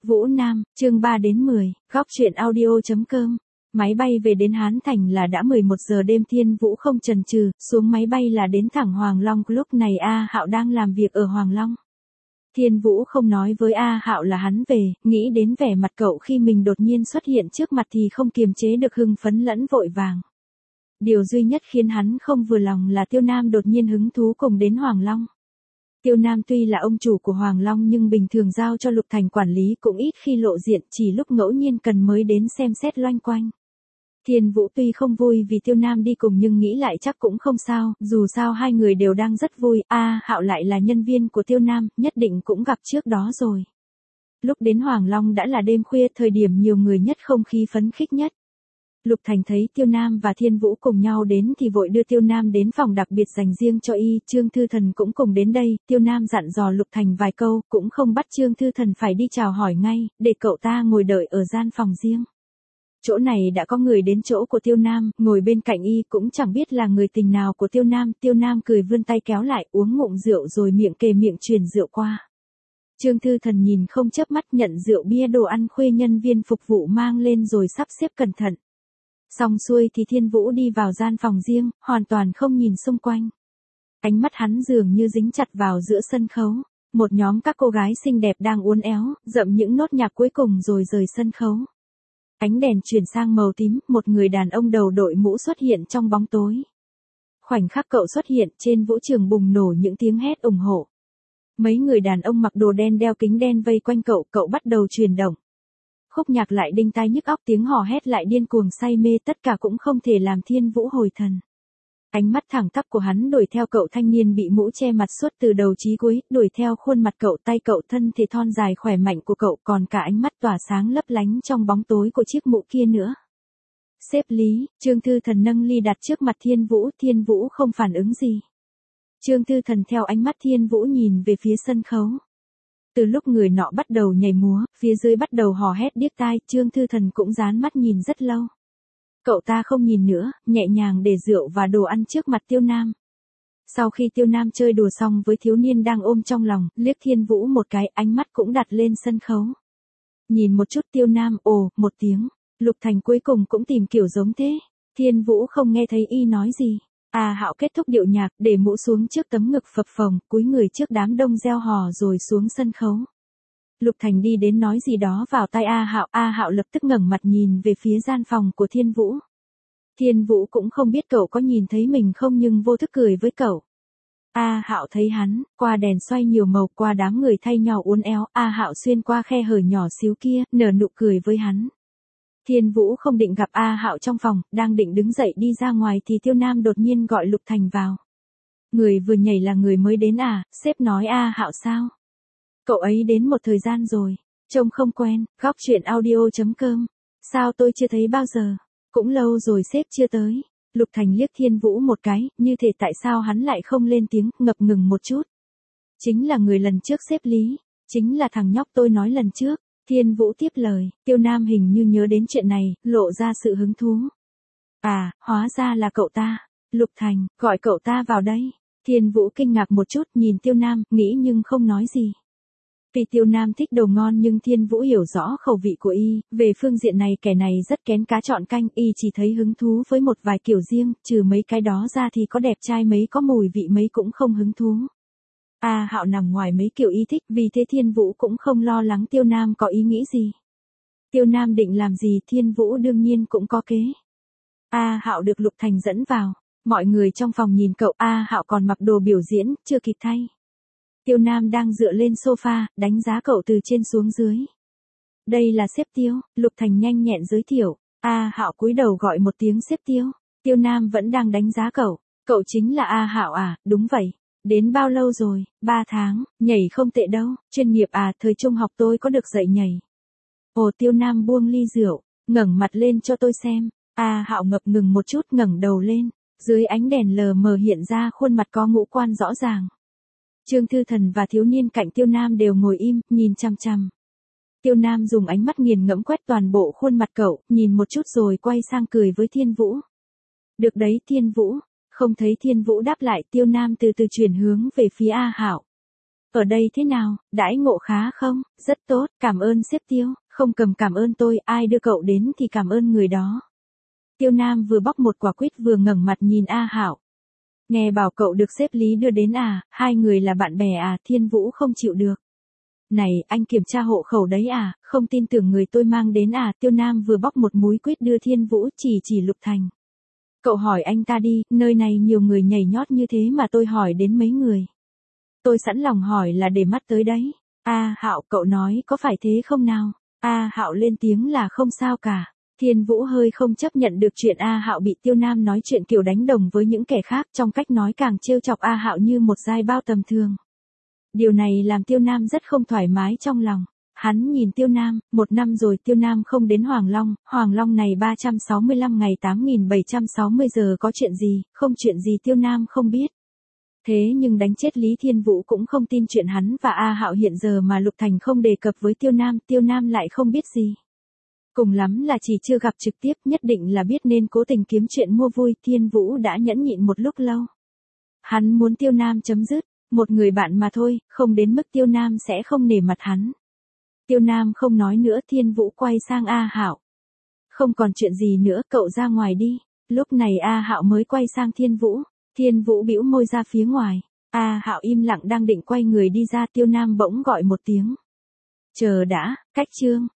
Vũ Nam, chương 3 đến 10, góc truyện audio.com. Máy bay về đến Hán Thành là đã 11 giờ đêm. Thiên Vũ không chần chừ, xuống máy bay là đến thẳng Hoàng Long. Lúc này A Hạo đang làm việc ở Hoàng Long. Thiên Vũ không nói với A Hạo là hắn về, nghĩ đến vẻ mặt cậu khi mình đột nhiên xuất hiện trước mặt thì không kiềm chế được hưng phấn lẫn vội vàng. Điều duy nhất khiến hắn không vừa lòng là Tiêu Nam đột nhiên hứng thú cùng đến Hoàng Long. Tiêu Nam tuy là ông chủ của Hoàng Long nhưng bình thường giao cho Lục Thành quản lý cũng ít khi lộ diện, chỉ lúc ngẫu nhiên cần mới đến xem xét loanh quanh. Thiên Vũ tuy không vui vì Tiêu Nam đi cùng nhưng nghĩ lại chắc cũng không sao, dù sao hai người đều đang rất vui. A Hạo lại là nhân viên của Tiêu Nam, nhất định cũng gặp trước đó rồi. Lúc đến Hoàng Long đã là đêm khuya, thời điểm nhiều người nhất, không khí phấn khích nhất. Lục Thành thấy Tiêu Nam và Thiên Vũ cùng nhau đến thì vội đưa Tiêu Nam đến phòng đặc biệt dành riêng cho y. Trương Thư Thần cũng cùng đến đây. Tiêu Nam dặn dò Lục Thành vài câu, cũng không bắt Trương Thư Thần phải đi chào hỏi ngay, để cậu ta ngồi đợi ở gian phòng riêng. Chỗ này đã có người đến chỗ của Tiêu Nam, ngồi bên cạnh y cũng chẳng biết là người tình nào của Tiêu Nam. Tiêu Nam cười vươn tay kéo lại, uống ngụm rượu rồi miệng kề miệng truyền rượu qua. Trương Thư Thần nhìn không chớp mắt, nhận rượu bia đồ ăn khuya nhân viên phục vụ mang lên rồi sắp xếp cẩn thận. Xong xuôi thì Thiên Vũ đi vào gian phòng riêng, hoàn toàn không nhìn xung quanh. Ánh mắt hắn dường như dính chặt vào giữa sân khấu. Một nhóm các cô gái xinh đẹp đang uốn éo, dậm những nốt nhạc cuối cùng rồi rời sân khấu. Ánh đèn chuyển sang màu tím, một người đàn ông đầu đội mũ xuất hiện trong bóng tối. Khoảnh khắc cậu xuất hiện, trên vũ trường bùng nổ những tiếng hét ủng hộ. Mấy người đàn ông mặc đồ đen đeo kính đen vây quanh cậu, cậu bắt đầu chuyển động. Khúc nhạc lại đinh tai nhức óc, tiếng hò hét lại điên cuồng say mê, tất cả cũng không thể làm Thiên Vũ hồi thần. Ánh mắt thẳng tắp của hắn đuổi theo cậu thanh niên bị mũ che mặt suốt từ đầu chí cuối, đuổi theo khuôn mặt cậu, tay cậu, thân thể thon dài khỏe mạnh của cậu, còn cả ánh mắt tỏa sáng lấp lánh trong bóng tối của chiếc mũ kia nữa. Xếp Lý, Trương Thư Thần nâng ly đặt trước mặt Thiên Vũ không phản ứng gì. Trương Thư Thần theo ánh mắt Thiên Vũ nhìn về phía sân khấu. Từ lúc người nọ bắt đầu nhảy múa, phía dưới bắt đầu hò hét điếc tai, Trương Thư Thần cũng dán mắt nhìn rất lâu. Cậu ta không nhìn nữa, nhẹ nhàng để rượu và đồ ăn trước mặt Tiêu Nam. Sau khi Tiêu Nam chơi đùa xong với thiếu niên đang ôm trong lòng, liếc Thiên Vũ một cái, ánh mắt cũng đặt lên sân khấu. Nhìn một chút Tiêu Nam, ồ, một tiếng. Lục Thành cuối cùng cũng tìm kiểu giống thế. Thiên Vũ không nghe thấy y nói gì. A Hạo kết thúc điệu nhạc, để mũ xuống trước tấm ngực phập phồng, cúi người trước đám đông reo hò rồi xuống sân khấu. Lục Thành đi đến nói gì đó vào tai A Hạo lập tức ngẩng mặt nhìn về phía gian phòng của Thiên Vũ. Thiên Vũ cũng không biết cậu có nhìn thấy mình không nhưng vô thức cười với cậu. A Hạo thấy hắn, qua đèn xoay nhiều màu, qua đám người thay nhau uốn éo, A Hạo xuyên qua khe hở nhỏ xíu kia, nở nụ cười với hắn. Thiên Vũ không định gặp A Hạo trong phòng, đang định đứng dậy đi ra ngoài thì Tiêu Nam đột nhiên gọi Lục Thành vào. Người vừa nhảy là người mới đến à, sếp nói A Hạo sao? Cậu ấy đến một thời gian rồi, trông không quen, góc truyện audio.com. Sao tôi chưa thấy bao giờ? Cũng lâu rồi sếp chưa tới. Lục Thành liếc Thiên Vũ một cái, như thể tại sao hắn lại không lên tiếng, ngập ngừng một chút. Chính là người lần trước sếp Lý, chính là thằng nhóc tôi nói lần trước. Thiên Vũ tiếp lời, Tiêu Nam hình như nhớ đến chuyện này, lộ ra sự hứng thú. À, hóa ra là cậu ta. Lục Thành, gọi cậu ta vào đây. Thiên Vũ kinh ngạc một chút, nhìn Tiêu Nam, nghĩ nhưng không nói gì. Vì Tiêu Nam thích đồ ngon nhưng Thiên Vũ hiểu rõ khẩu vị của y, về phương diện này kẻ này rất kén cá chọn canh, y chỉ thấy hứng thú với một vài kiểu riêng, trừ mấy cái đó ra thì có đẹp trai mấy có mùi vị mấy cũng không hứng thú. A Hạo nằm ngoài mấy kiểu y thích, vì thế Thiên Vũ cũng không lo lắng Tiêu Nam có ý nghĩ gì. Tiêu Nam định làm gì Thiên Vũ đương nhiên cũng có kế. A Hạo được Lục Thành dẫn vào, mọi người trong phòng nhìn cậu, A Hạo còn mặc đồ biểu diễn, chưa kịp thay. Tiêu Nam đang dựa lên sofa, đánh giá cậu từ trên xuống dưới. Đây là sếp Tiêu, Lục Thành nhanh nhẹn giới thiệu. A Hạo cúi đầu gọi một tiếng sếp Tiêu. Tiêu Nam vẫn đang đánh giá cậu. Cậu chính là A Hạo à? Đúng vậy. Đến bao lâu rồi? 3 tháng, nhảy không tệ đâu, chuyên nghiệp à, thời trung học tôi có được dạy nhảy. Ồ, Tiêu Nam buông ly rượu, ngẩng mặt lên cho tôi xem. A Hạo ngập ngừng một chút, ngẩng đầu lên, dưới ánh đèn lờ mờ hiện ra khuôn mặt có ngũ quan rõ ràng. Trương Thư Thần và thiếu niên cạnh Tiêu Nam đều ngồi im, nhìn chằm chằm. Tiêu Nam dùng ánh mắt nghiền ngẫm quét toàn bộ khuôn mặt cậu, nhìn một chút rồi quay sang cười với Thiên Vũ. Được đấy Thiên Vũ. Không thấy Thiên Vũ đáp lại, Tiêu Nam từ từ chuyển hướng về phía A Hạo. Ở đây thế nào, đãi ngộ khá không? Rất tốt, cảm ơn sếp Tiêu, không cầm cảm ơn tôi, ai đưa cậu đến thì cảm ơn người đó. Tiêu Nam vừa bóc một quả quýt vừa ngẩng mặt nhìn A Hạo. Nghe bảo cậu được sếp Lý đưa đến à, hai người là bạn bè à, Thiên Vũ không chịu được. Này, anh kiểm tra hộ khẩu đấy à, không tin tưởng người tôi mang đến à, Tiêu Nam vừa bóc một múi quýt đưa Thiên Vũ chỉ Lục Thành. Cậu hỏi anh ta đi, nơi này nhiều người nhảy nhót như thế mà tôi hỏi đến mấy người. Tôi sẵn lòng hỏi là để mắt tới đấy. A Hạo, cậu nói có phải thế không nào? A Hạo lên tiếng là không sao cả. Thiên Vũ hơi không chấp nhận được chuyện A Hạo bị Tiêu Nam nói chuyện kiểu đánh đồng với những kẻ khác, trong cách nói càng trêu chọc A Hạo như một giai bao tầm thường. Điều này làm Tiêu Nam rất không thoải mái trong lòng. Hắn nhìn Tiêu Nam, 1 năm rồi Tiêu Nam không đến Hoàng Long này 365 ngày 8760 giờ có chuyện gì, không chuyện gì Tiêu Nam không biết. Thế nhưng đánh chết Lý Thiên Vũ cũng không tin chuyện hắn và A Hạo hiện giờ mà Lục Thành không đề cập với Tiêu Nam lại không biết gì. Cùng lắm là chỉ chưa gặp trực tiếp, nhất định là biết nên cố tình kiếm chuyện mua vui, Thiên Vũ đã nhẫn nhịn một lúc lâu. Hắn muốn Tiêu Nam chấm dứt, một người bạn mà thôi, không đến mức Tiêu Nam sẽ không nể mặt hắn. Tiêu Nam không nói nữa, Thiên Vũ quay sang A Hạo. Không còn chuyện gì nữa, cậu ra ngoài đi. Lúc này A Hạo mới quay sang Thiên Vũ. Thiên Vũ bĩu môi ra phía ngoài. A Hạo im lặng đang định quay người đi ra, Tiêu Nam bỗng gọi một tiếng. Chờ đã, cách chương.